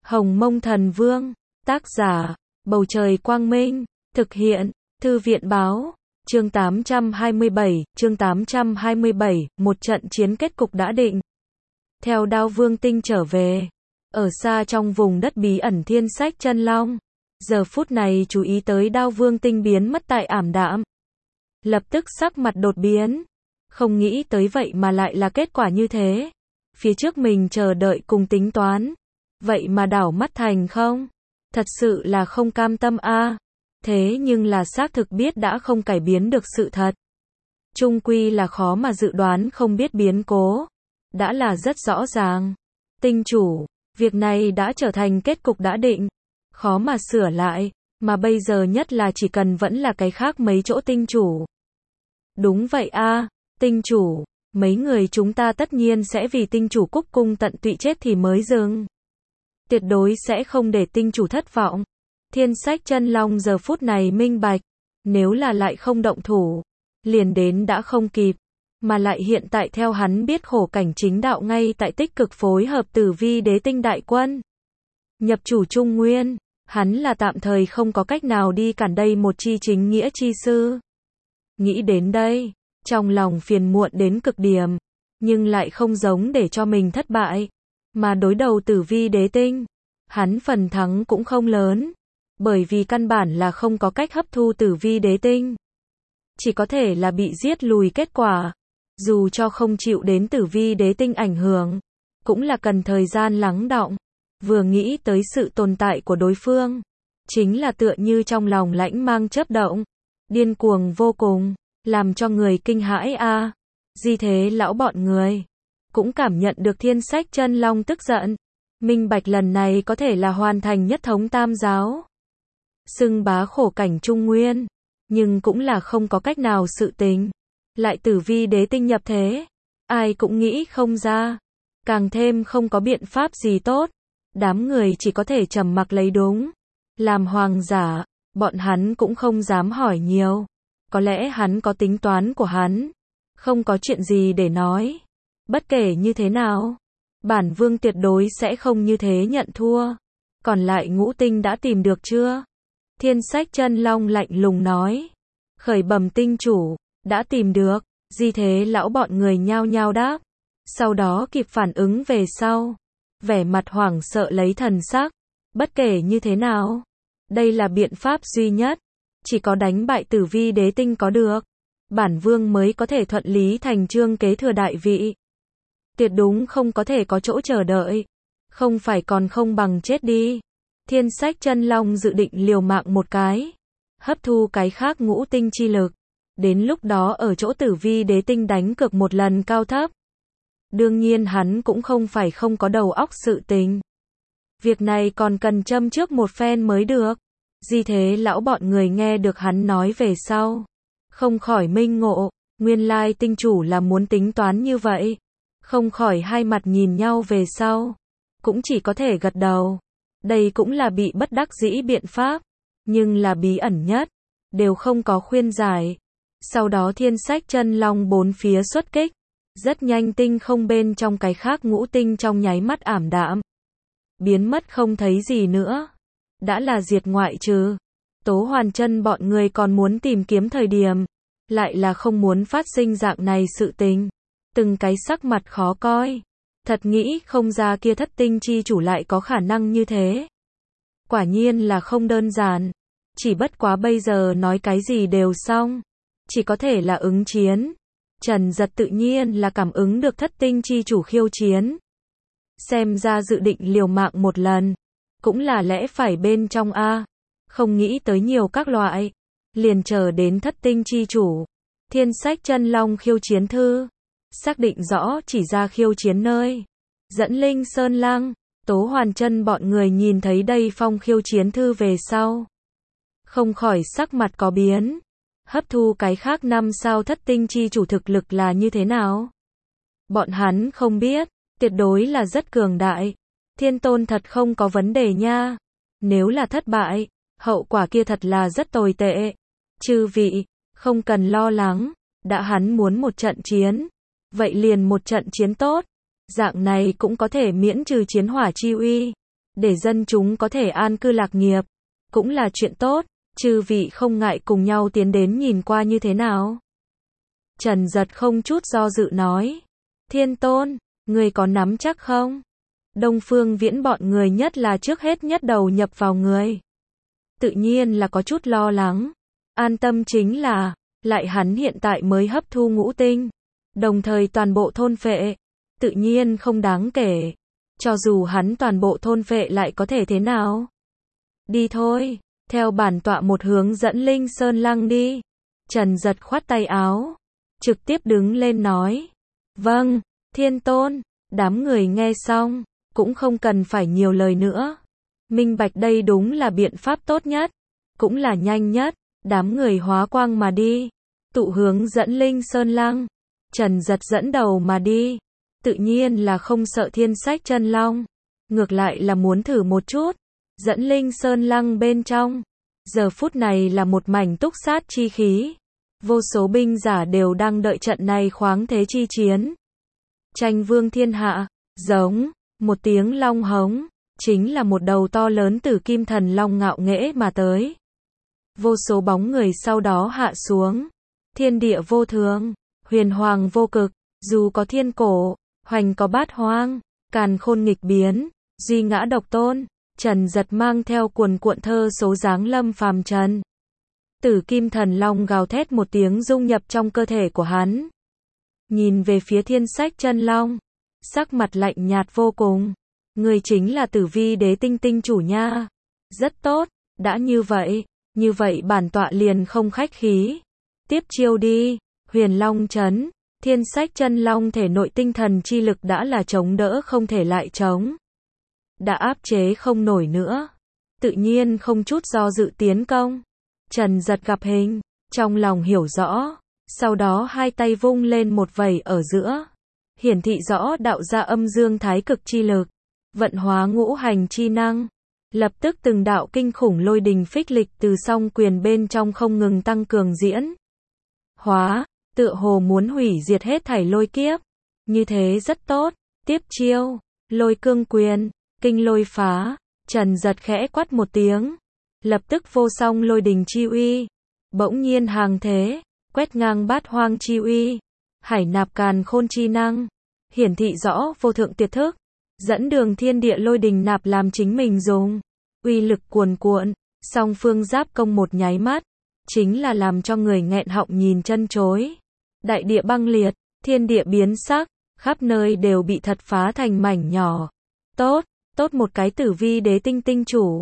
Hồng Mông Thần Vương, tác giả, Bầu Trời Quang Minh, thực hiện, Thư viện Báo, chương 827, một trận chiến kết cục đã định. Theo Đao Vương Tinh trở về, ở xa trong vùng đất bí ẩn Thiên Sách Chân Long, giờ phút này chú ý tới Đao Vương Tinh biến mất tại ảm đạm. Lập tức sắc mặt đột biến, không nghĩ tới vậy mà lại là kết quả như thế. Phía trước mình chờ đợi cùng tính toán, vậy mà đảo mắt thành không. Thật sự là không cam tâm a. Thế nhưng là xác thực biết đã không cải biến được sự thật. Chung quy là khó mà dự đoán không biết biến cố. Đã là rất rõ ràng. Tinh chủ, việc này đã trở thành kết cục đã định. Khó mà sửa lại, mà bây giờ nhất là chỉ cần vẫn là cái khác mấy chỗ tinh chủ. Đúng vậy a, tinh chủ, mấy người chúng ta tất nhiên sẽ vì tinh chủ cúc cung tận tụy chết thì mới dừng. Tuyệt đối sẽ không để tinh chủ thất vọng. Thiên Sách Chân Long giờ phút này minh bạch, nếu là lại không động thủ, liền đến đã không kịp, mà lại hiện tại theo hắn biết khổ cảnh chính đạo ngay tại tích cực phối hợp Tử Vi Đế Tinh đại quân. Nhập chủ Trung Nguyên, hắn là tạm thời không có cách nào đi cản đây một chi chính nghĩa chi sư. Nghĩ đến đây, trong lòng phiền muộn đến cực điểm, nhưng lại không giống để cho mình thất bại, mà đối đầu Tử Vi Đế Tinh, hắn phần thắng cũng không lớn, bởi vì căn bản là không có cách hấp thu Tử Vi Đế Tinh, chỉ có thể là bị giết lùi kết quả, dù cho không chịu đến Tử Vi Đế Tinh ảnh hưởng, cũng là cần thời gian lắng đọng. Vừa nghĩ tới sự tồn tại của đối phương, chính là tựa như trong lòng lãnh mang chớp động, điên cuồng vô cùng, làm cho người kinh hãi a. Di thế lão bọn người cũng cảm nhận được Thiên Sách Chân Long tức giận, minh bạch lần này có thể là hoàn thành nhất thống tam giáo, xưng bá khổ cảnh Trung Nguyên, nhưng cũng là không có cách nào sự tình. Lại Tử Vi Đế Tinh nhập thế, ai cũng nghĩ không ra, càng thêm không có biện pháp gì tốt. Đám người chỉ có thể trầm mặc lấy đúng. Làm hoàng giả, bọn hắn cũng không dám hỏi nhiều. Có lẽ hắn có tính toán của hắn, không có chuyện gì để nói. Bất kể như thế nào, bản vương tuyệt đối sẽ không như thế nhận thua. Còn lại ngũ tinh đã tìm được chưa? Thiên Sách Chân Long lạnh lùng nói. Khởi bẩm tinh chủ, đã tìm được. Di thế lão bọn người nhao nhao đáp. Sau đó kịp phản ứng về sau, vẻ mặt hoảng sợ lấy thần sắc. Bất kể như thế nào, đây là biện pháp duy nhất, chỉ có đánh bại Tử Vi Đế Tinh có được, bản vương mới có thể thuận lý thành chương kế thừa đại vị. Tuyệt đúng không có thể có chỗ chờ đợi, không phải còn không bằng chết đi. Thiên Sách Chân Long dự định liều mạng một cái, hấp thu cái khác ngũ tinh chi lực, đến lúc đó ở chỗ Tử Vi Đế Tinh đánh cược một lần cao thấp. Đương nhiên hắn cũng không phải không có đầu óc sự tình. Việc này còn cần châm trước một phen mới được. Di thế lão bọn người nghe được hắn nói về sau, không khỏi minh ngộ, nguyên lai tinh chủ là muốn tính toán như vậy. Không khỏi hai mặt nhìn nhau về sau, cũng chỉ có thể gật đầu. Đây cũng là bị bất đắc dĩ biện pháp, nhưng là bí ẩn nhất, đều không có khuyên giải. Sau đó Thiên Sách Chân Long bốn phía xuất kích. Rất nhanh tinh không bên trong cái khác ngũ tinh trong nháy mắt ảm đạm, biến mất không thấy gì nữa. Đã là diệt ngoại trừ. Tố Hoàn Chân bọn người còn muốn tìm kiếm thời điểm, lại là không muốn phát sinh dạng này sự tình. Từng cái sắc mặt khó coi. Thật nghĩ không ra kia thất tinh chi chủ lại có khả năng như thế. Quả nhiên là không đơn giản. Chỉ bất quá bây giờ nói cái gì đều xong, chỉ có thể là ứng chiến. Trần Giật tự nhiên là cảm ứng được thất tinh chi chủ khiêu chiến. Xem ra dự định liều mạng một lần, cũng là lẽ phải bên trong a. Không nghĩ tới nhiều các loại, liền chờ đến thất tinh chi chủ. Thiên Sách Chân Long khiêu chiến thư, xác định rõ chỉ ra khiêu chiến nơi. Dẫn Linh Sơn Lăng, Tố Hoàn Chân bọn người nhìn thấy đây phong khiêu chiến thư về sau, không khỏi sắc mặt có biến. Hấp thu cái khác năm sao thất tinh chi chủ thực lực là như thế nào? Bọn hắn không biết, tuyệt đối là rất cường đại. Thiên tôn thật không có vấn đề nha. Nếu là thất bại, hậu quả kia thật là rất tồi tệ. Chư vị, không cần lo lắng, đã hắn muốn một trận chiến, vậy liền một trận chiến tốt. Dạng này cũng có thể miễn trừ chiến hỏa chi uy. để dân chúng có thể an cư lạc nghiệp, cũng là chuyện tốt, chư vị không ngại cùng nhau tiến đến nhìn qua như thế nào. Trần Giật không chút do dự nói, Thiên Tôn, người có nắm chắc không? Đông Phương Viễn bọn người nhất là trước hết nhất đầu nhập vào người. Tự nhiên là có chút lo lắng. An tâm chính là, lại hắn hiện tại mới hấp thu ngũ tinh, đồng thời toàn bộ thôn phệ, tự nhiên không đáng kể. Cho dù hắn toàn bộ thôn phệ lại có thể thế nào? Đi thôi, theo bản tọa một hướng dẫn Linh Sơn Lăng đi. Trần Giật khoát tay áo, trực tiếp đứng lên nói, vâng, Thiên Tôn. Đám người nghe xong, cũng không cần phải nhiều lời nữa. Minh bạch đây đúng là biện pháp tốt nhất, cũng là nhanh nhất. Đám người hóa quang mà đi, tụ hướng dẫn Linh Sơn Lăng. Trần Giật dẫn đầu mà đi, tự nhiên là không sợ Thiên Sách Chân Long, ngược lại là muốn thử một chút. Dẫn Linh Sơn Lăng bên trong, giờ phút này là một mảnh túc sát chi khí. Vô số binh giả đều đang đợi trận này khoáng thế chi chiến. Tranh vương thiên hạ, giống, một tiếng long hống, chính là một đầu to lớn tử kim thần long ngạo nghễ mà tới. Vô số bóng người sau đó hạ xuống. Thiên địa vô thường, huyền hoàng vô cực, dù có thiên cổ, hoành có bát hoang, càn khôn nghịch biến, duy ngã độc tôn. Trần Giật mang theo cuồn cuộn thơ số giáng lâm phàm trần. Tử kim thần long gào thét một tiếng dung nhập trong cơ thể của hắn. Nhìn về phía Thiên Sách Chân Long, sắc mặt lạnh nhạt vô cùng. Người chính là Tử Vi Đế Tinh Tinh chủ nha. Rất tốt, đã như vậy bản tọa liền không khách khí. Tiếp chiêu đi. Huyền Long Chấn. Thiên Sách Chân Long thể nội tinh thần chi lực đã là chống đỡ không thể lại chống. Đã áp chế không nổi nữa, tự nhiên không chút do dự tiến công. Trần Giật gặp hình, trong lòng hiểu rõ, sau đó hai tay vung lên một vẩy ở giữa, hiển thị rõ đạo ra âm dương thái cực chi lực, vận hóa ngũ hành chi năng. Lập tức từng đạo kinh khủng lôi đình phích lịch từ song quyền bên trong không ngừng tăng cường diễn hóa, tựa hồ muốn hủy diệt hết thảy lôi kiếp. Như thế rất tốt. Tiếp chiêu, lôi cương quyền, kinh lôi phá. Trần Giật khẽ quát một tiếng, lập tức vô song lôi đình chi uy, bỗng nhiên hàng thế, quét ngang bát hoang chi uy, hải nạp càn khôn chi năng, hiển thị rõ vô thượng tuyệt thức, dẫn đường thiên địa lôi đình nạp làm chính mình dùng, uy lực cuồn cuộn, song phương giáp công một nháy mắt, chính là làm cho người nghẹn họng nhìn chân chối. Đại địa băng liệt, thiên địa biến sắc, khắp nơi đều bị thật phá thành mảnh nhỏ. Tốt, tốt một cái Tử Vi Đế Tinh Tinh chủ.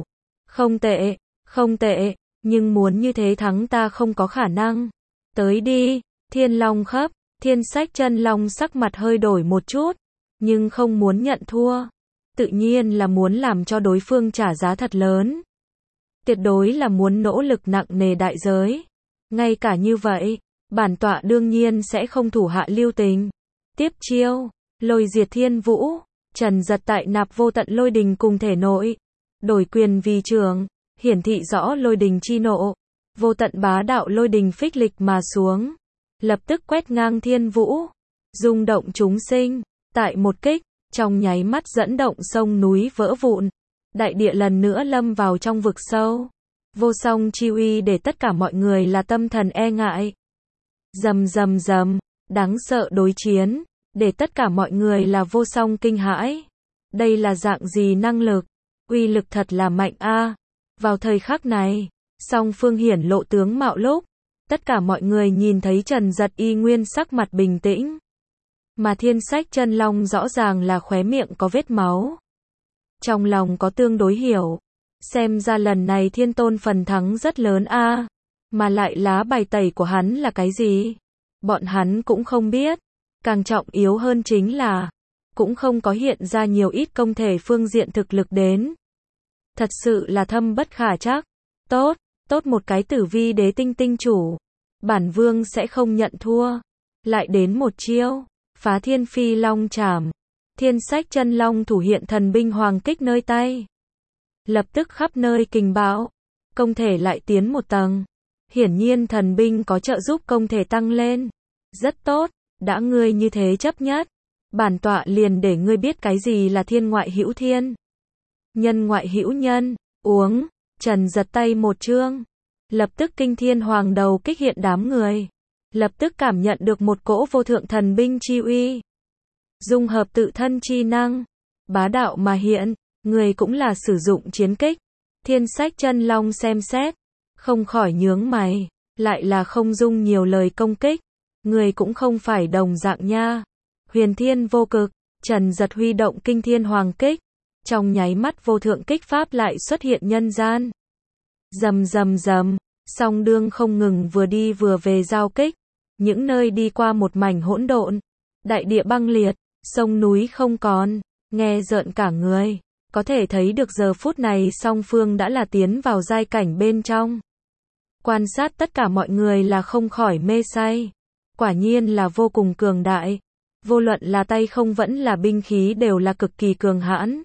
Không tệ, nhưng muốn như thế thắng ta không có khả năng. Tới đi, Thiên Long khắp. Thiên Sách Chân Long sắc mặt hơi đổi một chút, nhưng không muốn nhận thua. Tự nhiên là muốn làm cho đối phương trả giá thật lớn. Tuyệt đối là muốn nỗ lực nặng nề đại giới. Ngay cả như vậy, bản tọa đương nhiên sẽ không thủ hạ lưu tình. Tiếp chiêu, lôi diệt thiên vũ. Trần Giật tại nạp vô tận lôi đình cùng thể nội, đổi quyền vì trường, hiển thị rõ lôi đình chi nộ, vô tận bá đạo lôi đình phích lịch mà xuống, lập tức quét ngang thiên vũ, rung động chúng sinh. Tại một kích, trong nháy mắt dẫn động sông núi vỡ vụn, đại địa lần nữa lâm vào trong vực sâu. Vô song chi uy để tất cả mọi người là tâm thần e ngại. Rầm rầm rầm, đáng sợ đối chiến, để tất cả mọi người là vô song kinh hãi. Đây là dạng gì năng lực? Uy lực thật là mạnh a. Vào thời khắc này, song phương hiển lộ tướng mạo lúc, tất cả mọi người nhìn thấy Trần Giật y nguyên sắc mặt bình tĩnh. Mà Thiên Sách Chân Long rõ ràng là khóe miệng có vết máu. Trong lòng có tương đối hiểu. Xem ra lần này Thiên Tôn phần thắng rất lớn a. Mà lại lá bài tẩy của hắn là cái gì? Bọn hắn cũng không biết. Càng trọng yếu hơn chính là, cũng không có hiện ra nhiều ít công thể phương diện thực lực đến. Thật sự là thâm bất khả trắc. Tốt một cái Tử Vi Đế Tinh Tinh chủ. Bản vương sẽ không nhận thua. Lại đến một chiêu, phá thiên phi long trảm. Thiên Sách Chân Long thủ hiện thần binh hoàng kích nơi tay. Lập tức khắp nơi kình bão, công thể lại tiến một tầng. Hiển nhiên thần binh có trợ giúp công thể tăng lên. Rất tốt, đã ngươi như thế chấp nhất, bản tọa liền để ngươi biết cái gì là thiên ngoại hữu thiên. nhân ngoại hữu nhân, uống, Trần giật tay một chương. Lập tức kinh thiên hoàng đầu kích hiện đám người. Lập tức cảm nhận được một cỗ vô thượng thần binh chi uy. Dung hợp tự thân chi năng, bá đạo mà hiện, người cũng là sử dụng chiến kích. Thiên sách chân long xem xét, không khỏi nhướng mày, lại là không dung nhiều lời công kích. Người cũng không phải đồng dạng nha. Huyền thiên vô cực, Trần giật huy động kinh thiên hoàng kích. Trong nháy mắt vô thượng kích pháp lại xuất hiện nhân gian. Rầm rầm rầm, song đương không ngừng vừa đi vừa về giao kích. Những nơi đi qua một mảnh hỗn độn, đại địa băng liệt, sông núi không còn, nghe rợn cả người. Có thể thấy được giờ phút này song phương đã là tiến vào giai cảnh bên trong. Quan sát tất cả mọi người là không khỏi mê say. Quả nhiên là vô cùng cường đại. Vô luận là tay không vẫn là binh khí đều là cực kỳ cường hãn.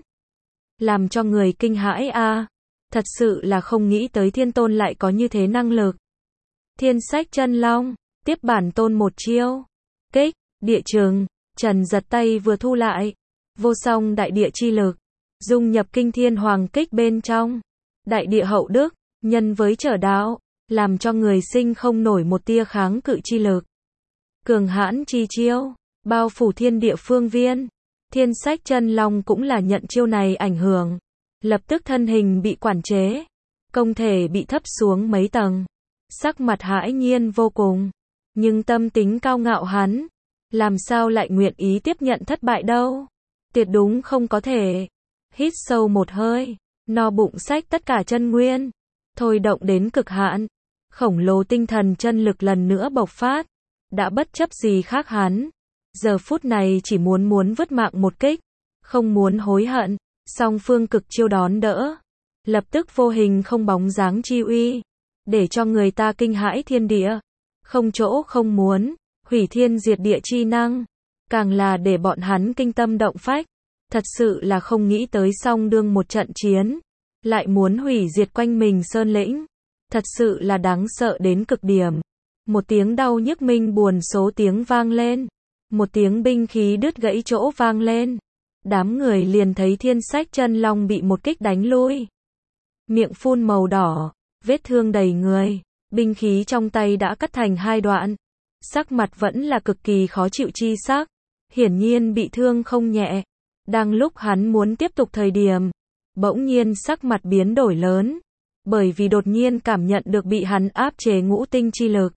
Làm cho người kinh hãi a. Thật sự là không nghĩ tới thiên tôn lại có như thế năng lực. Thiên sách chân long, tiếp bản tôn một chiêu. Kích, địa chừng, Trần giật tay vừa thu lại. Vô song đại địa chi lực, dung nhập kinh thiên hoàng kích bên trong. Đại địa hậu đức, nhân với trở đạo, làm cho người sinh không nổi một tia kháng cự chi lực. Cường hãn chi chiêu, bao phủ thiên địa phương viên. Thiên sách chân long cũng là nhận chiêu này ảnh hưởng. Lập tức thân hình bị quản chế. Công thể bị thấp xuống mấy tầng. Sắc mặt hãi nhiên vô cùng. Nhưng tâm tính cao ngạo hắn, làm sao lại nguyện ý tiếp nhận thất bại đâu. Tuyệt đúng không có thể. Hít sâu một hơi, no bụng xách tất cả chân nguyên. Thôi động đến cực hạn. Khổng lồ tinh thần chân lực lần nữa bộc phát. Đã bất chấp gì khác hắn. Giờ phút này chỉ muốn vứt mạng một kích. Không muốn hối hận. Song phương cực chiêu đón đỡ. Lập tức vô hình không bóng dáng chi uy. Để cho người ta kinh hãi thiên địa. Không chỗ không muốn. Hủy thiên diệt địa chi năng. Càng là để bọn hắn kinh tâm động phách. Thật sự là không nghĩ tới song đương một trận chiến. Lại muốn hủy diệt quanh mình sơn lĩnh. Thật sự là đáng sợ đến cực điểm. Một tiếng đau nhức minh buồn số tiếng vang lên. Một tiếng binh khí đứt gãy chỗ vang lên. Đám người liền thấy thiên sách chân long bị một kích đánh lui. Miệng phun màu đỏ, vết thương đầy người. Binh khí trong tay đã cắt thành hai đoạn. Sắc mặt vẫn là cực kỳ khó chịu chi sắc. Hiển nhiên bị thương không nhẹ. Đang lúc hắn muốn tiếp tục thời điểm, bỗng nhiên sắc mặt biến đổi lớn. Bởi vì đột nhiên cảm nhận được bị hắn áp chế ngũ tinh chi lực.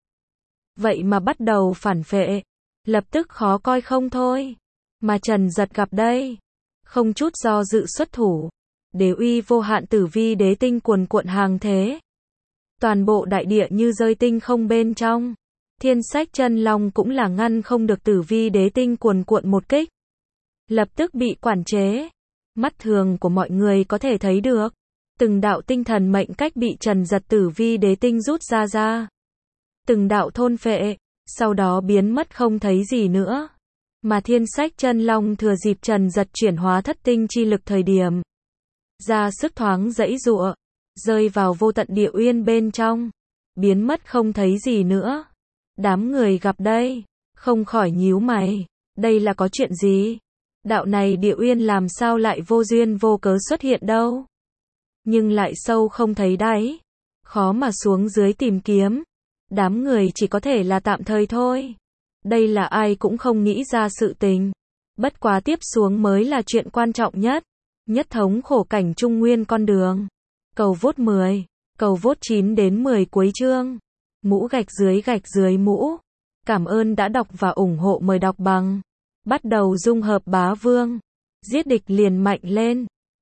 Vậy mà bắt đầu phản phệ. Lập tức khó coi không thôi. Mà Trần giật gặp đây. Không chút do dự xuất thủ. Đế uy vô hạn tử vi đế tinh cuồn cuộn hàng thế. Toàn bộ đại địa như rơi tinh không bên trong. Thiên sách chân long cũng là ngăn không được tử vi đế tinh cuồn cuộn một kích. Lập tức bị quản chế. Mắt thường của mọi người có thể thấy được. Từng đạo tinh thần mệnh cách bị Trần giật tử vi đế tinh rút ra. Từng đạo thôn phệ. Sau đó biến mất không thấy gì nữa. Mà thiên sách chân long thừa dịp Trần giật chuyển hóa thất tinh chi lực thời điểm. Ra sức thoáng dãy giụa. Rơi vào vô tận địa uyên bên trong. Biến mất không thấy gì nữa. Đám người gặp đây. Không khỏi nhíu mày. Đây là có chuyện gì? Đạo này địa uyên làm sao lại vô duyên vô cớ xuất hiện đâu? Nhưng lại sâu không thấy đáy. Khó mà xuống dưới tìm kiếm. Đám người chỉ có thể là tạm thời thôi. Đây là ai cũng không nghĩ ra sự tình. Bất quá tiếp xuống mới là chuyện quan trọng nhất. Nhất thống khổ cảnh trung nguyên con đường. Cầu vote 10. Cầu vote 9 đến 10 cuối chương. Mũ gạch dưới mũ. Cảm ơn đã đọc và ủng hộ, mời đọc bằng. Bắt đầu dung hợp bá vương. Giết địch liền mạnh lên.